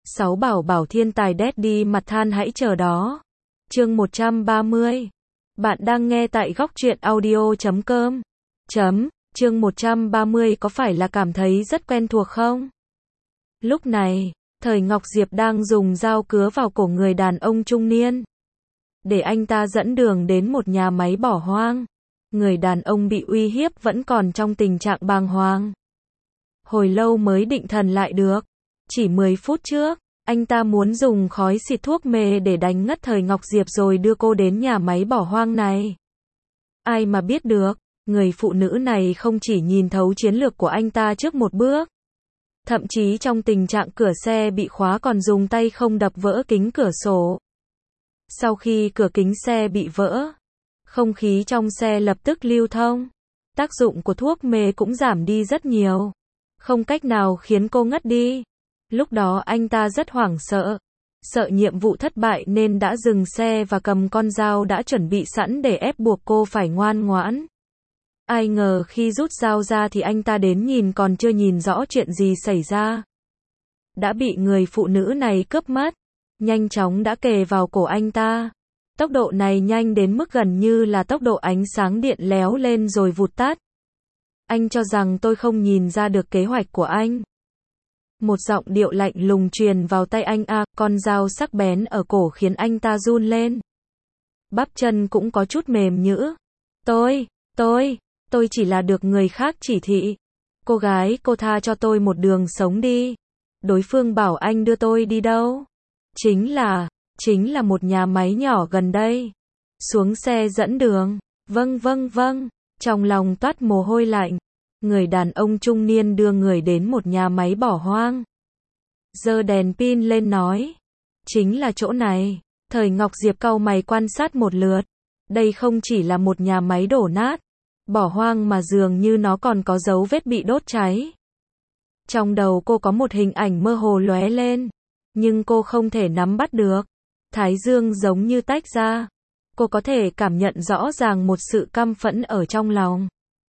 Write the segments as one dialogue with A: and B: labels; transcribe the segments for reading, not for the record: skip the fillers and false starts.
A: Sáu bảo bảo thiên tài Daddy mặt than hãy chờ đó. Chương 130. Bạn đang nghe tại góc truyện audio.com. Chương 130 có phải là cảm thấy rất quen thuộc không? Lúc này, Thời Ngọc Diệp đang dùng dao cứa vào cổ người đàn ông trung niên, để anh ta dẫn đường đến một nhà máy bỏ hoang. Người đàn ông bị uy hiếp vẫn còn trong tình trạng bàng hoàng. Hồi lâu mới định thần lại được. Chỉ 10 phút trước, anh ta muốn dùng khói xịt thuốc mê để đánh ngất Thời Ngọc Diệp rồi đưa cô đến nhà máy bỏ hoang này. Ai mà biết được, người phụ nữ này không chỉ nhìn thấu chiến lược của anh ta trước một bước, thậm chí trong tình trạng cửa xe bị khóa còn dùng tay không đập vỡ kính cửa sổ. Sau khi cửa kính xe bị vỡ, không khí trong xe lập tức lưu thông. Tác dụng của thuốc mê cũng giảm đi rất nhiều, không cách nào khiến cô ngất đi. Lúc đó anh ta rất hoảng sợ, sợ nhiệm vụ thất bại nên đã dừng xe và cầm con dao đã chuẩn bị sẵn để ép buộc cô phải ngoan ngoãn. Ai ngờ khi rút dao ra thì anh ta đến nhìn còn chưa nhìn rõ chuyện gì xảy ra, đã bị người phụ nữ này cướp mất. Nhanh chóng đã kề vào cổ anh ta. Tốc độ này nhanh đến mức gần như là tốc độ ánh sáng điện léo lên rồi vụt tắt. Anh cho rằng tôi không nhìn ra được kế hoạch của anh. Một giọng điệu lạnh lùng truyền vào tay anh. Con dao sắc bén ở cổ khiến anh ta run lên. Bắp chân cũng có chút mềm nhũn. Tôi chỉ là được người khác chỉ thị. Cô gái, cô tha cho tôi một đường sống đi. Đối phương bảo anh đưa tôi đi đâu? Chính là một nhà máy nhỏ gần đây. Xuống xe dẫn đường. Vâng. Trong lòng toát mồ hôi lạnh. Người đàn ông trung niên đưa người đến một nhà máy bỏ hoang. Giơ đèn pin lên nói. Chính là chỗ này. Thời Ngọc Diệp cau mày quan sát một lượt. Đây không chỉ là một nhà máy đổ nát, bỏ hoang mà dường như nó còn có dấu vết bị đốt cháy. Trong đầu cô có một hình ảnh mơ hồ lóe lên, nhưng cô không thể nắm bắt được. Thái dương giống như tách ra. Cô có thể cảm nhận rõ ràng một sự căm phẫn ở trong lòng.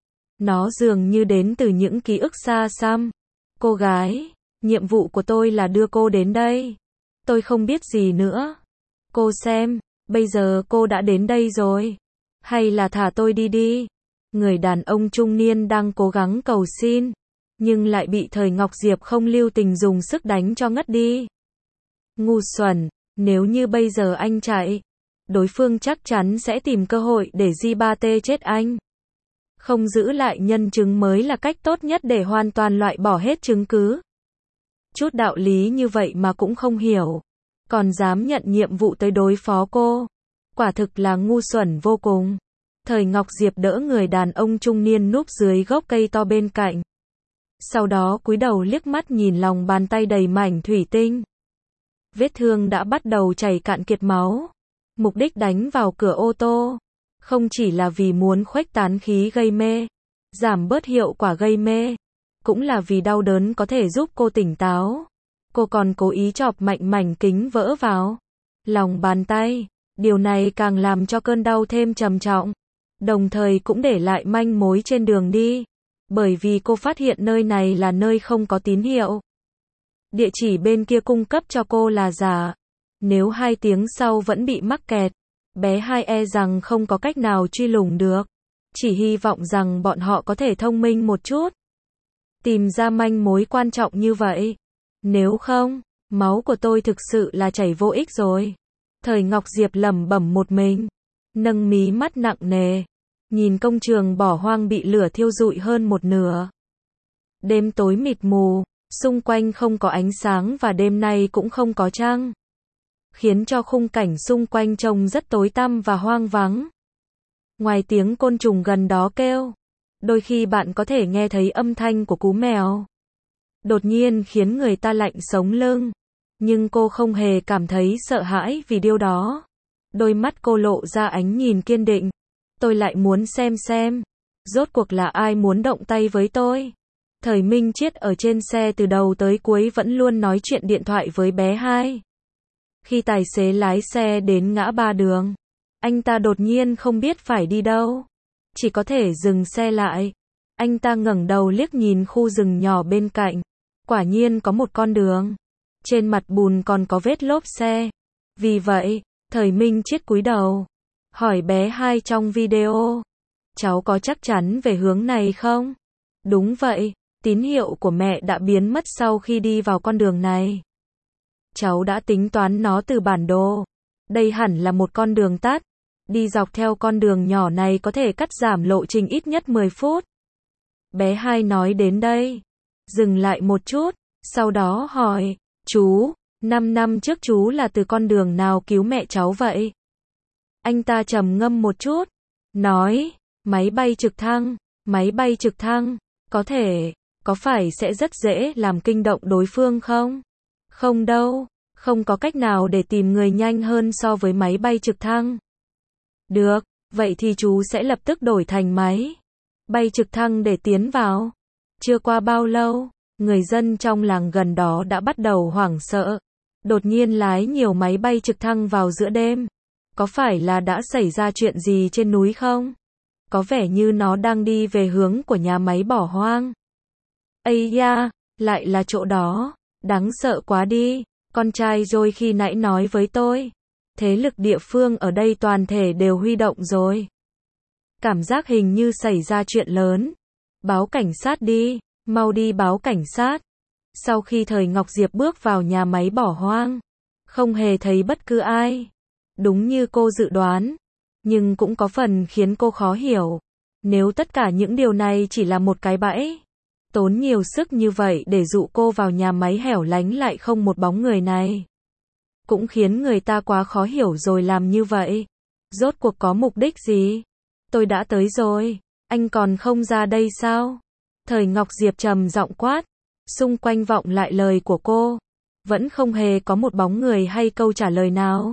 A: Nó dường như đến từ những ký ức xa xăm. Cô gái, nhiệm vụ của tôi là đưa cô đến đây. Tôi không biết gì nữa. Cô xem, bây giờ cô đã đến đây rồi. Hay là thả tôi đi. Người đàn ông trung niên đang cố gắng cầu xin, nhưng lại bị Thời Ngọc Diệp không lưu tình dùng sức đánh cho ngất đi. Ngu xuẩn, nếu như bây giờ anh chạy, đối phương chắc chắn sẽ tìm cơ hội để Di-ba-tê chết anh. Không giữ lại nhân chứng mới là cách tốt nhất để hoàn toàn loại bỏ hết chứng cứ. Chút đạo lý như vậy mà cũng không hiểu, còn dám nhận nhiệm vụ tới đối phó cô. Quả thực là ngu xuẩn vô cùng. Thời Ngọc Diệp đỡ người đàn ông trung niên núp dưới gốc cây to bên cạnh. Sau đó cúi đầu liếc mắt nhìn lòng bàn tay đầy mảnh thủy tinh. Vết thương đã bắt đầu chảy cạn kiệt máu. Mục đích đánh vào cửa ô tô, không chỉ là vì muốn khuếch tán khí gây mê, giảm bớt hiệu quả gây mê, cũng là vì đau đớn có thể giúp cô tỉnh táo. Cô còn cố ý chọc mạnh mảnh kính vỡ vào lòng bàn tay. Điều này càng làm cho cơn đau thêm trầm trọng, đồng thời cũng để lại manh mối trên đường đi. Bởi vì cô phát hiện nơi này là nơi không có tín hiệu. Địa chỉ bên kia cung cấp cho cô là giả. Nếu 2 tiếng sau vẫn bị mắc kẹt, bé hai e rằng không có cách nào truy lùng được. Chỉ hy vọng rằng bọn họ có thể thông minh một chút, tìm ra manh mối quan trọng như vậy. Nếu không, máu của tôi thực sự là chảy vô ích rồi. Thời Ngọc Diệp lẩm bẩm một mình, nâng mí mắt nặng nề, nhìn công trường bỏ hoang bị lửa thiêu rụi hơn một nửa. Đêm tối mịt mù, xung quanh không có ánh sáng và đêm nay cũng không có trăng, khiến cho khung cảnh xung quanh trông rất tối tăm và hoang vắng. Ngoài tiếng côn trùng gần đó kêu, đôi khi bạn có thể nghe thấy âm thanh của cú mèo. Đột nhiên khiến người ta lạnh sống lưng. Nhưng cô không hề cảm thấy sợ hãi vì điều đó. Đôi mắt cô lộ ra ánh nhìn kiên định. Tôi lại muốn xem, rốt cuộc là ai muốn động tay với tôi. Thời Minh Chiết ở trên xe từ đầu tới cuối vẫn luôn nói chuyện điện thoại với bé hai. Khi tài xế lái xe đến ngã ba đường, anh ta đột nhiên không biết phải đi đâu, chỉ có thể dừng xe lại. Anh ta ngẩng đầu liếc nhìn khu rừng nhỏ bên cạnh. Quả nhiên có một con đường. Trên mặt bùn còn có vết lốp xe. Vì vậy, Thời Minh Chiết cúi đầu, hỏi bé hai trong video. Cháu có chắc chắn về hướng này không? Đúng vậy, tín hiệu của mẹ đã biến mất sau khi đi vào con đường này. Cháu đã tính toán nó từ bản đồ. Đây hẳn là một con đường tắt. Đi dọc theo con đường nhỏ này có thể cắt giảm lộ trình ít nhất 10 phút. Bé hai nói đến đây, dừng lại một chút, sau đó hỏi, chú, 5 năm trước chú là từ con đường nào cứu mẹ cháu vậy? Anh ta trầm ngâm một chút, nói, máy bay trực thăng, có thể, có phải sẽ rất dễ làm kinh động đối phương không? Không đâu, không có cách nào để tìm người nhanh hơn so với máy bay trực thăng. Được, vậy thì chú sẽ lập tức đổi thành máy bay trực thăng để tiến vào. Chưa qua bao lâu, người dân trong làng gần đó đã bắt đầu hoảng sợ. Đột nhiên lái nhiều máy bay trực thăng vào giữa đêm. Có phải là đã xảy ra chuyện gì trên núi không? Có vẻ như nó đang đi về hướng của nhà máy bỏ hoang. Ây da, lại là chỗ đó. Đáng sợ quá đi. Con trai rồi khi nãy nói với tôi. Thế lực địa phương ở đây toàn thể đều huy động rồi. Cảm giác hình như xảy ra chuyện lớn. Báo cảnh sát đi, mau đi báo cảnh sát. Sau khi Thời Ngọc Diệp bước vào nhà máy bỏ hoang, không hề thấy bất cứ ai. Đúng như cô dự đoán, nhưng cũng có phần khiến cô khó hiểu. Nếu tất cả những điều này chỉ là một cái bẫy, tốn nhiều sức như vậy để dụ cô vào nhà máy hẻo lánh lại không một bóng người này. Cũng khiến người ta quá khó hiểu rồi làm như vậy. Rốt cuộc có mục đích gì? Tôi đã tới rồi, anh còn không ra đây sao? Thời Ngọc Diệp trầm giọng quát, xung quanh vọng lại lời của cô. Vẫn không hề có một bóng người hay câu trả lời nào.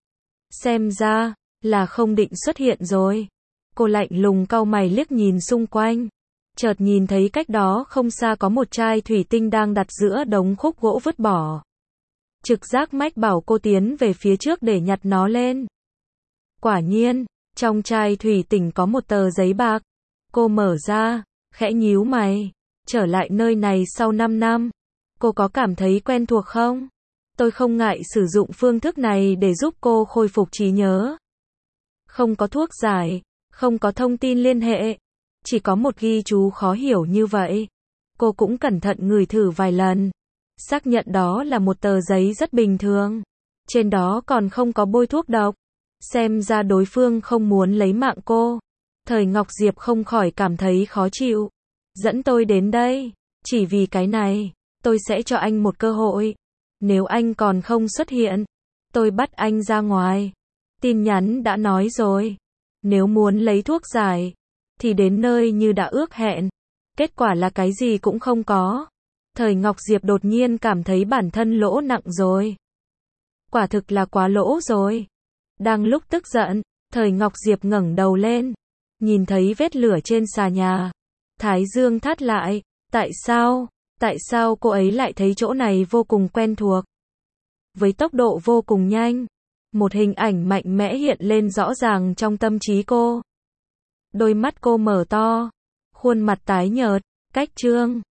A: Xem ra, là không định xuất hiện rồi. Cô lạnh lùng cau mày liếc nhìn xung quanh. Chợt nhìn thấy cách đó không xa có một chai thủy tinh đang đặt giữa đống khúc gỗ vứt bỏ. Trực giác mách bảo cô tiến về phía trước để nhặt nó lên. Quả nhiên, trong chai thủy tinh có một tờ giấy bạc. Cô mở ra, khẽ nhíu mày. Trở lại nơi này sau 5 năm. Cô có cảm thấy quen thuộc không? Tôi không ngại sử dụng phương thức này để giúp cô khôi phục trí nhớ. Không có thuốc giải, không có thông tin liên hệ. Chỉ có một ghi chú khó hiểu như vậy. Cô cũng cẩn thận ngửi thử vài lần. Xác nhận đó là một tờ giấy rất bình thường. Trên đó còn không có bôi thuốc độc. Xem ra đối phương không muốn lấy mạng cô. Thời Ngọc Diệp không khỏi cảm thấy khó chịu. Dẫn tôi đến đây. Chỉ vì cái này, tôi sẽ cho anh một cơ hội. Nếu anh còn không xuất hiện, tôi bắt anh ra ngoài. Tin nhắn đã nói rồi. Nếu muốn lấy thuốc giải, thì đến nơi như đã ước hẹn. Kết quả là cái gì cũng không có. Thời Ngọc Diệp đột nhiên cảm thấy bản thân lỗ nặng rồi. Quả thực là quá lỗ rồi. Đang lúc tức giận, Thời Ngọc Diệp ngẩng đầu lên. Nhìn thấy vết lửa trên xà nhà. Thái dương thắt lại. Tại sao cô ấy lại thấy chỗ này vô cùng quen thuộc? Với tốc độ vô cùng nhanh, một hình ảnh mạnh mẽ hiện lên rõ ràng trong tâm trí cô. Đôi mắt cô mở to, khuôn mặt tái nhợt, cách chương